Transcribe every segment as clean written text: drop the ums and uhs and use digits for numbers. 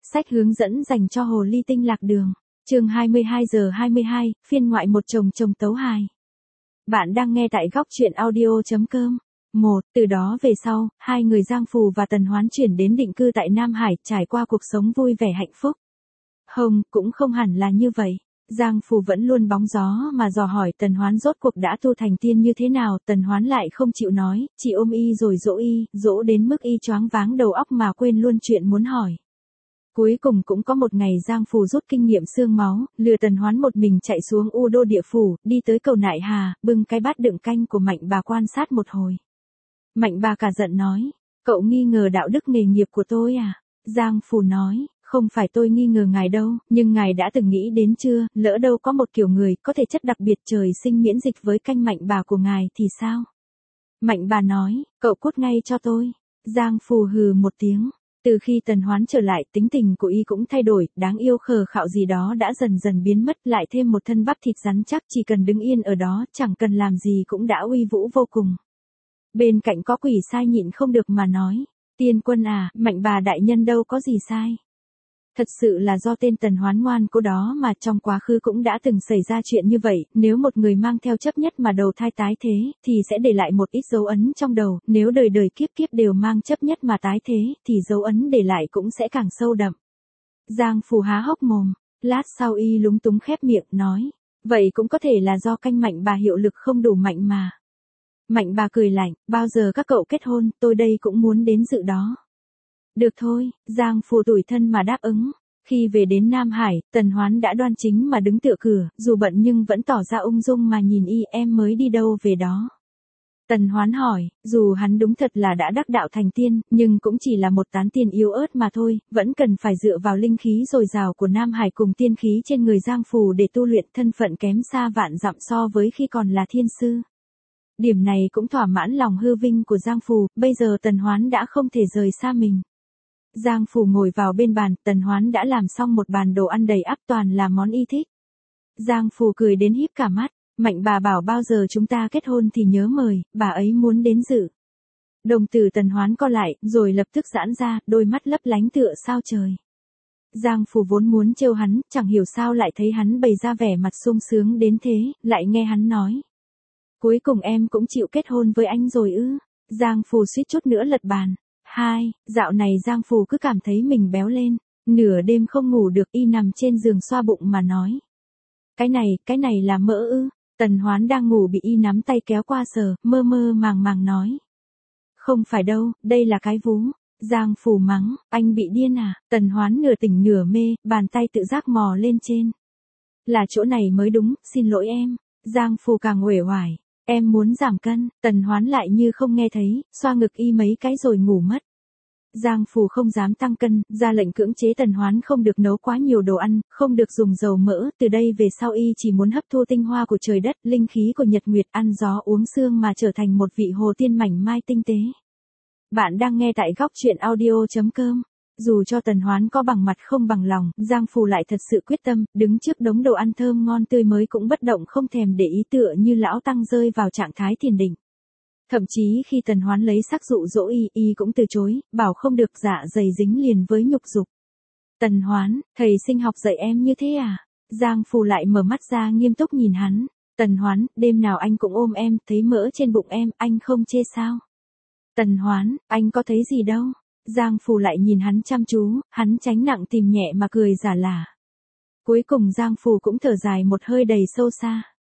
Sách hướng dẫn dành cho hồ ly tinh lạc đường. Chương 22:22, phiên ngoại một chồng tấu hài. Bạn đang nghe tại góc truyện audio.com. Từ đó về sau, hai người Giang Phù và Tần Hoán chuyển đến định cư tại Nam Hải, trải qua cuộc sống vui vẻ hạnh phúc. Cũng không hẳn là như vậy. Giang Phù vẫn luôn bóng gió mà dò hỏi Tần Hoán rốt cuộc đã tu thành tiên như thế nào. Tần Hoán lại không chịu nói, chỉ ôm y rồi dỗ đến mức y choáng váng đầu óc mà quên luôn chuyện muốn hỏi. Cuối cùng cũng có một ngày Giang Phù rút kinh nghiệm xương máu, lừa Tần Hoán một mình chạy xuống U Đô địa phủ, đi tới cầu Nại Hà, bưng cái bát đựng canh của Mạnh bà quan sát một hồi. Mạnh bà cả giận nói, cậu nghi ngờ đạo đức nghề nghiệp của tôi à? Giang Phù nói, không phải tôi nghi ngờ ngài đâu, nhưng ngài đã từng nghĩ đến chưa, lỡ đâu có một kiểu người có thể chất đặc biệt trời sinh miễn dịch với canh Mạnh bà của ngài thì sao? Mạnh bà nói, cậu cút ngay cho tôi. Giang Phù hừ một tiếng. Từ khi Tần Hoán trở lại, tính tình của y cũng thay đổi, đáng yêu khờ khạo gì đó đã dần dần biến mất, lại thêm một thân bắp thịt rắn chắc, chỉ cần đứng yên ở đó, chẳng cần làm gì cũng đã uy vũ vô cùng. Bên cạnh có Quỷ Sai nhịn không được mà nói, tiên quân à, Mạnh bà đại nhân đâu có gì sai. Thật sự là do tên Tần Hoán ngoan cố đó mà trong quá khứ cũng đã từng xảy ra chuyện như vậy, nếu một người mang theo chấp nhất mà đầu thai tái thế, thì sẽ để lại một ít dấu ấn trong đầu, nếu đời đời kiếp kiếp đều mang chấp nhất mà tái thế, thì dấu ấn để lại cũng sẽ càng sâu đậm. Giang Phù há hốc mồm, lát sau y lúng túng khép miệng, nói, vậy cũng có thể là do canh Mạnh bà hiệu lực không đủ mạnh mà. Mạnh bà cười lạnh, bao giờ các cậu kết hôn, tôi đây cũng muốn đến dự đó. Được thôi, Giang Phù tủi thân mà đáp ứng. Khi về đến Nam Hải, Tần Hoán đã đoan chính mà đứng tựa cửa, dù bận nhưng vẫn tỏ ra ung dung mà nhìn y. Em mới đi đâu về đó? Tần Hoán hỏi, dù hắn đúng thật là đã đắc đạo thành tiên, nhưng cũng chỉ là một tán tiên yếu ớt mà thôi, vẫn cần phải dựa vào linh khí dồi dào của Nam Hải cùng tiên khí trên người Giang Phù để tu luyện, thân phận kém xa vạn dặm so với khi còn là thiên sư. Điểm này cũng thỏa mãn lòng hư vinh của Giang Phù, bây giờ Tần Hoán đã không thể rời xa mình. Giang Phù ngồi vào bên bàn, Tần Hoán đã làm xong một bàn đồ ăn đầy ắp toàn là món y thích. Giang Phù cười đến híp cả mắt, Mạnh bà bảo bao giờ chúng ta kết hôn thì nhớ mời, bà ấy muốn đến dự. Đồng tử Tần Hoán co lại, rồi lập tức giãn ra, đôi mắt lấp lánh tựa sao trời. Giang Phù vốn muốn trêu hắn, chẳng hiểu sao lại thấy hắn bày ra vẻ mặt sung sướng đến thế, lại nghe hắn nói. Cuối cùng em cũng chịu kết hôn với anh rồi ư? Giang Phù suýt chút nữa lật bàn. Dạo này Giang Phù cứ cảm thấy mình béo lên, nửa đêm không ngủ được, y nằm trên giường xoa bụng mà nói. Cái này là mỡ ư? Tần Hoán đang ngủ bị y nắm tay kéo qua sờ, mơ màng nói. Không phải đâu, đây là cái vú. Giang Phù mắng, anh bị điên à? Tần Hoán nửa tỉnh nửa mê, bàn tay tự giác mò lên trên. Là chỗ này mới đúng, xin lỗi em. Giang Phù càng uể oải. Em muốn giảm cân, Tần Hoán lại như không nghe thấy, xoa ngực y mấy cái rồi ngủ mất. Giang Phù không dám tăng cân, ra lệnh cưỡng chế Tần Hoán không được nấu quá nhiều đồ ăn, không được dùng dầu mỡ, từ đây về sau y chỉ muốn hấp thu tinh hoa của trời đất, linh khí của nhật nguyệt, ăn gió uống sương mà trở thành một vị hồ tiên mảnh mai tinh tế. Bạn đang nghe tại góc truyện audio.com. Dù cho Tần Hoán có bằng mặt không bằng lòng, Giang Phù lại thật sự quyết tâm, đứng trước đống đồ ăn thơm ngon tươi mới cũng bất động không thèm để ý, tựa như lão tăng rơi vào trạng thái thiền định. Thậm chí khi Tần Hoán lấy sắc dụ dỗ y cũng từ chối, bảo không được, dạ dày dính liền với nhục dục. Tần Hoán, thầy sinh học dạy em như thế à? Giang Phù lại mở mắt ra nghiêm túc nhìn hắn. Tần Hoán, đêm nào anh cũng ôm em, thấy mỡ trên bụng em, anh không chê sao? Tần Hoán, anh có thấy gì đâu? Giang Phù lại nhìn hắn chăm chú, hắn tránh nặng tìm nhẹ mà cười giả lả. Cuối cùng Giang Phù cũng thở dài một hơi đầy sâu xa.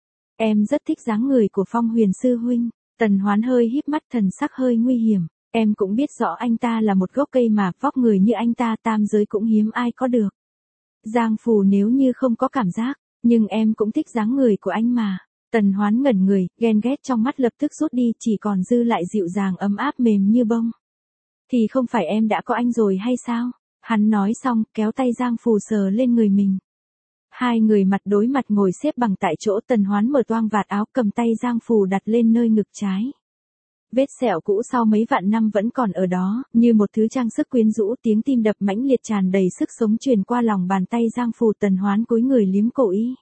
Em rất thích dáng người của Phong Huyền sư huynh. Tần Hoán hơi híp mắt, thần sắc hơi nguy hiểm. Em cũng biết rõ anh ta là một gốc cây mà, vóc người như anh ta tam giới cũng hiếm ai có được. Giang Phù nếu như không có cảm giác, nhưng em cũng thích dáng người của anh mà. Tần Hoán ngẩn người, ghen ghét trong mắt lập tức rút đi, chỉ còn dư lại dịu dàng ấm áp mềm như bông. Thì không phải em đã có anh rồi hay sao? Hắn nói xong, kéo tay Giang Phù sờ lên người mình. Hai người mặt đối mặt ngồi xếp bằng tại chỗ, Tần Hoán mở toang vạt áo, cầm tay Giang Phù đặt lên nơi ngực trái. Vết sẹo cũ sau mấy vạn năm vẫn còn ở đó, như một thứ trang sức quyến rũ, tiếng tim đập mãnh liệt tràn đầy sức sống truyền qua lòng bàn tay Giang Phù. Tần Hoán cúi người liếm cổ y.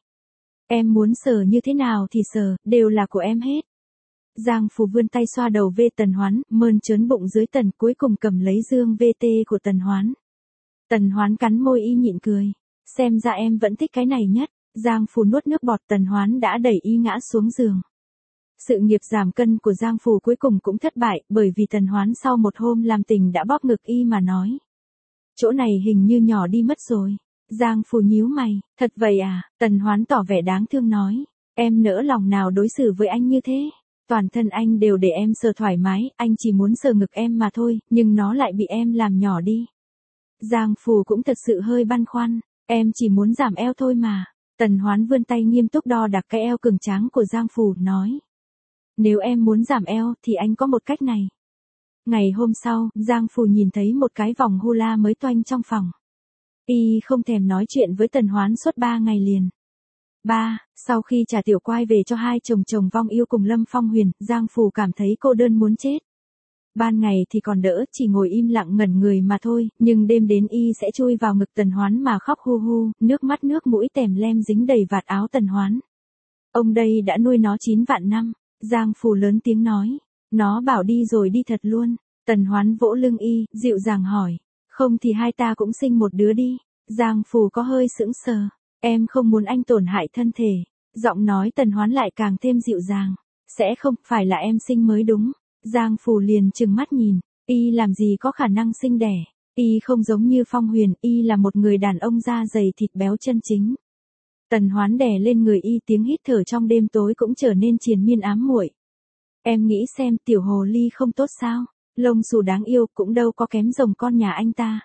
Em muốn sờ như thế nào thì sờ, đều là của em hết. Giang Phù vươn tay xoa đầu Tần Hoán, mơn trớn bụng dưới Tần, cuối cùng cầm lấy dương VT của Tần Hoán. Tần Hoán cắn môi y nhịn cười. Xem ra em vẫn thích cái này nhất. Giang Phù nuốt nước bọt. Tần Hoán đã đẩy y ngã xuống giường. Sự nghiệp giảm cân của Giang Phù cuối cùng cũng thất bại, bởi vì Tần Hoán sau một hôm làm tình đã bóp ngực y mà nói. Chỗ này hình như nhỏ đi mất rồi. Giang Phù nhíu mày, thật vậy à? Tần Hoán tỏ vẻ đáng thương nói. Em nỡ lòng nào đối xử với anh như thế? Toàn thân anh đều để em sờ thoải mái, anh chỉ muốn sờ ngực em mà thôi, nhưng nó lại bị em làm nhỏ đi. Giang Phù cũng thật sự hơi băn khoăn, em chỉ muốn giảm eo thôi mà. Tần Hoán vươn tay nghiêm túc đo đạc cái eo cường tráng của Giang Phù, nói. Nếu em muốn giảm eo thì anh có một cách này. Ngày hôm sau, Giang Phù nhìn thấy một cái vòng hula mới toanh trong phòng. Y không thèm nói chuyện với Tần Hoán suốt 3 ngày liền. Sau khi trả tiểu quai về cho hai chồng vong yêu cùng Lâm Phong Huyền, Giang Phù cảm thấy cô đơn muốn chết. Ban ngày thì còn đỡ, chỉ ngồi im lặng ngẩn người mà thôi, nhưng đêm đến y sẽ chui vào ngực Tần Hoán mà khóc hu hu, nước mắt nước mũi tèm lem dính đầy vạt áo Tần Hoán. Ông đây đã nuôi nó 9 vạn năm, Giang Phù lớn tiếng nói. Nó bảo đi rồi đi thật luôn. Tần Hoán vỗ lưng y, dịu dàng hỏi. Không thì hai ta cũng sinh một đứa đi. Giang Phù có hơi sững sờ. Em không muốn anh tổn hại thân thể. Giọng nói Tần Hoán lại càng thêm dịu dàng. Sẽ không, phải là em sinh mới đúng. Giang Phù liền trừng mắt nhìn. Y làm gì có khả năng sinh đẻ. Y không giống như Phong Huyền, y là một người đàn ông da dày thịt béo chân chính. Tần Hoán đè lên người y, tiếng hít thở trong đêm tối cũng trở nên triền miên ám muội. Em nghĩ xem, tiểu hồ ly không tốt sao? Lông xù đáng yêu cũng đâu có kém rồng con nhà anh ta.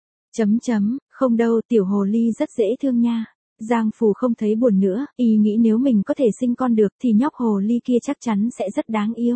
Không đâu, tiểu hồ ly rất dễ thương nha. Giang Phù không thấy buồn nữa, y nghĩ nếu mình có thể sinh con được thì nhóc hồ ly kia chắc chắn sẽ rất đáng yêu.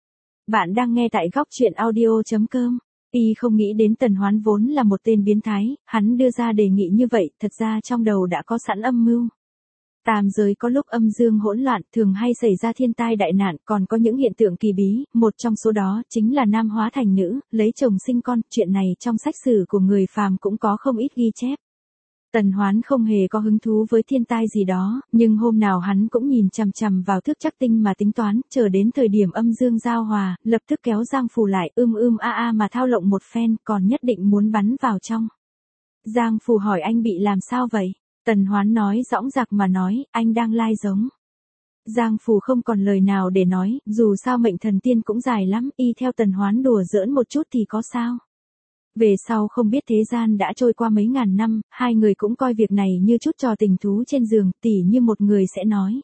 Bạn đang nghe tại góc truyện audio.com. Y không nghĩ đến Tần Hoán vốn là một tên biến thái, hắn đưa ra đề nghị như vậy, thật ra trong đầu đã có sẵn âm mưu. Tam giới có lúc âm dương hỗn loạn, thường hay xảy ra thiên tai đại nạn, còn có những hiện tượng kỳ bí, một trong số đó chính là nam hóa thành nữ, lấy chồng sinh con, chuyện này trong sách sử của người phàm cũng có không ít ghi chép. Tần Hoán không hề có hứng thú với thiên tai gì đó, nhưng hôm nào hắn cũng nhìn chằm chằm vào thước trắc tinh mà tính toán, chờ đến thời điểm âm dương giao hòa, lập tức kéo Giang Phù lại, mà thao lộng một phen, còn nhất định muốn bắn vào trong. Giang Phù hỏi anh bị làm sao vậy? Tần Hoán nói dõng dạc mà nói, anh đang lai giống. Giang Phù không còn lời nào để nói, dù sao mệnh thần tiên cũng dài lắm, y theo Tần Hoán đùa giỡn một chút thì có sao. Về sau không biết thế gian đã trôi qua mấy ngàn năm, hai người cũng coi việc này như chút trò tình thú trên giường, tỉ như một người sẽ nói.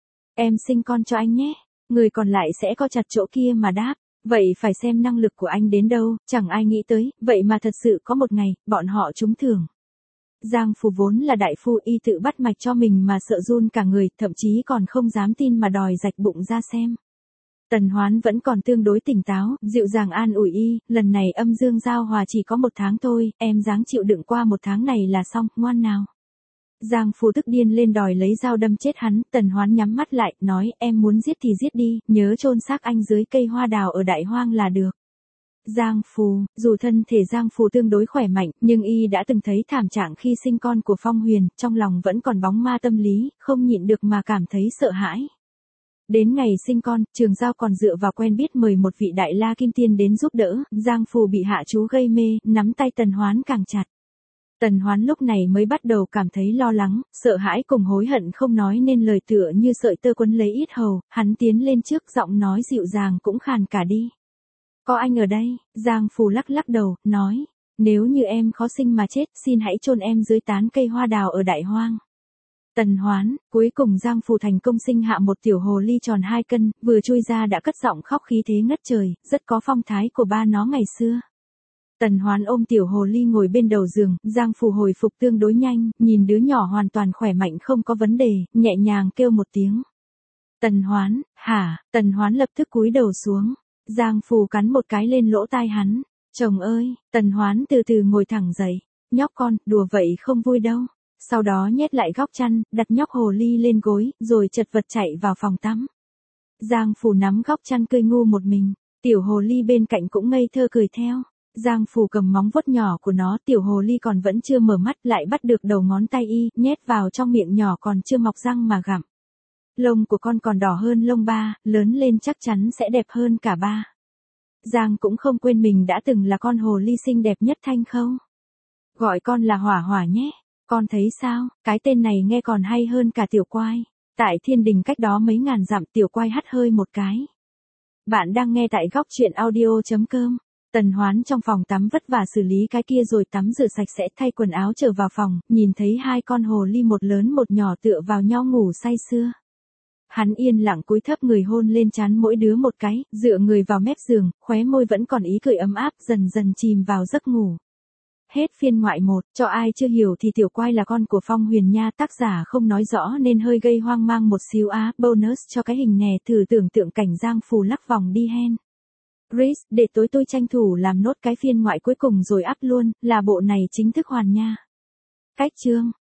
Em sinh con cho anh nhé, người còn lại sẽ co chặt chỗ kia mà đáp. Vậy phải xem năng lực của anh đến đâu, chẳng ai nghĩ tới, vậy mà thật sự có một ngày, bọn họ trúng thưởng. Giang Phù vốn là đại phu, y tự bắt mạch cho mình mà sợ run cả người, thậm chí còn không dám tin mà đòi rạch bụng ra xem. Tần Hoán vẫn còn tương đối tỉnh táo, dịu dàng an ủi y, lần này âm dương giao hòa chỉ có 1 tháng thôi, em ráng chịu đựng qua 1 tháng này là xong, ngoan nào. Giang Phù tức điên lên đòi lấy dao đâm chết hắn, Tần Hoán nhắm mắt lại, nói em muốn giết thì giết đi, nhớ chôn xác anh dưới cây hoa đào ở Đại Hoang là được. Giang Phù, dù thân thể Giang Phù tương đối khỏe mạnh, nhưng y đã từng thấy thảm trạng khi sinh con của Phong Huyền, trong lòng vẫn còn bóng ma tâm lý, không nhịn được mà cảm thấy sợ hãi. Đến ngày sinh con, Trường Giao còn dựa vào quen biết mời một vị đại la kim tiên đến giúp đỡ, Giang Phù bị hạ chú gây mê, nắm tay Tần Hoán càng chặt. Tần Hoán lúc này mới bắt đầu cảm thấy lo lắng, sợ hãi cùng hối hận không nói nên lời, tựa như sợi tơ quấn lấy yết hầu, hắn tiến lên trước, giọng nói dịu dàng cũng khàn cả đi. Có anh ở đây, Giang Phù lắc lắc đầu, nói, nếu như em khó sinh mà chết, xin hãy chôn em dưới tán cây hoa đào ở Đại Hoang. Tần Hoán, cuối cùng Giang Phù thành công sinh hạ một tiểu hồ ly tròn 2 cân, vừa chui ra đã cất giọng khóc khí thế ngất trời, rất có phong thái của ba nó ngày xưa. Tần Hoán ôm tiểu hồ ly ngồi bên đầu giường, Giang Phù hồi phục tương đối nhanh, nhìn đứa nhỏ hoàn toàn khỏe mạnh không có vấn đề, nhẹ nhàng kêu một tiếng. Tần Hoán, hả? Tần Hoán lập tức cúi đầu xuống. Giang Phù cắn một cái lên lỗ tai hắn. Chồng ơi, Tần Hoán từ từ ngồi thẳng dậy. Nhóc con, đùa vậy không vui đâu. Sau đó nhét lại góc chăn, đặt nhóc hồ ly lên gối, rồi chật vật chạy vào phòng tắm. Giang Phù nắm góc chăn cười ngu một mình. Tiểu hồ ly bên cạnh cũng ngây thơ cười theo. Giang Phù cầm móng vuốt nhỏ của nó, tiểu hồ ly còn vẫn chưa mở mắt, lại bắt được đầu ngón tay y, nhét vào trong miệng nhỏ còn chưa mọc răng mà gặm. Lông của con còn đỏ hơn lông ba, lớn lên chắc chắn sẽ đẹp hơn cả ba. Giang cũng không quên mình đã từng là con hồ ly xinh đẹp nhất Thanh Khâu. Gọi con là Hỏa Hỏa nhé. Con thấy sao, cái tên này nghe còn hay hơn cả Tiểu Quai. Tại thiên đình cách đó mấy ngàn dặm, Tiểu Quai hắt hơi một cái. Bạn đang nghe tại góc chuyện audio.com. Tần Hoán trong phòng tắm vất vả xử lý cái kia rồi tắm rửa sạch sẽ, thay quần áo trở vào phòng, nhìn thấy hai con hồ ly một lớn một nhỏ tựa vào nhau ngủ say sưa. Hắn yên lặng cúi thấp người hôn lên trán mỗi đứa một cái, dựa người vào mép giường, khóe môi vẫn còn ý cười ấm áp, dần dần chìm vào giấc ngủ. Hết phiên ngoại 1, cho ai chưa hiểu thì Tiểu Quai là con của Phong Huyền nha, tác giả không nói rõ nên hơi gây hoang mang một xíu á, bonus cho cái hình nè, thử tưởng tượng cảnh Giang Phù lắc vòng đi hen. Chris, để tối tôi tranh thủ làm nốt cái phiên ngoại cuối cùng rồi up luôn, là bộ này chính thức hoàn nha. Cách chương.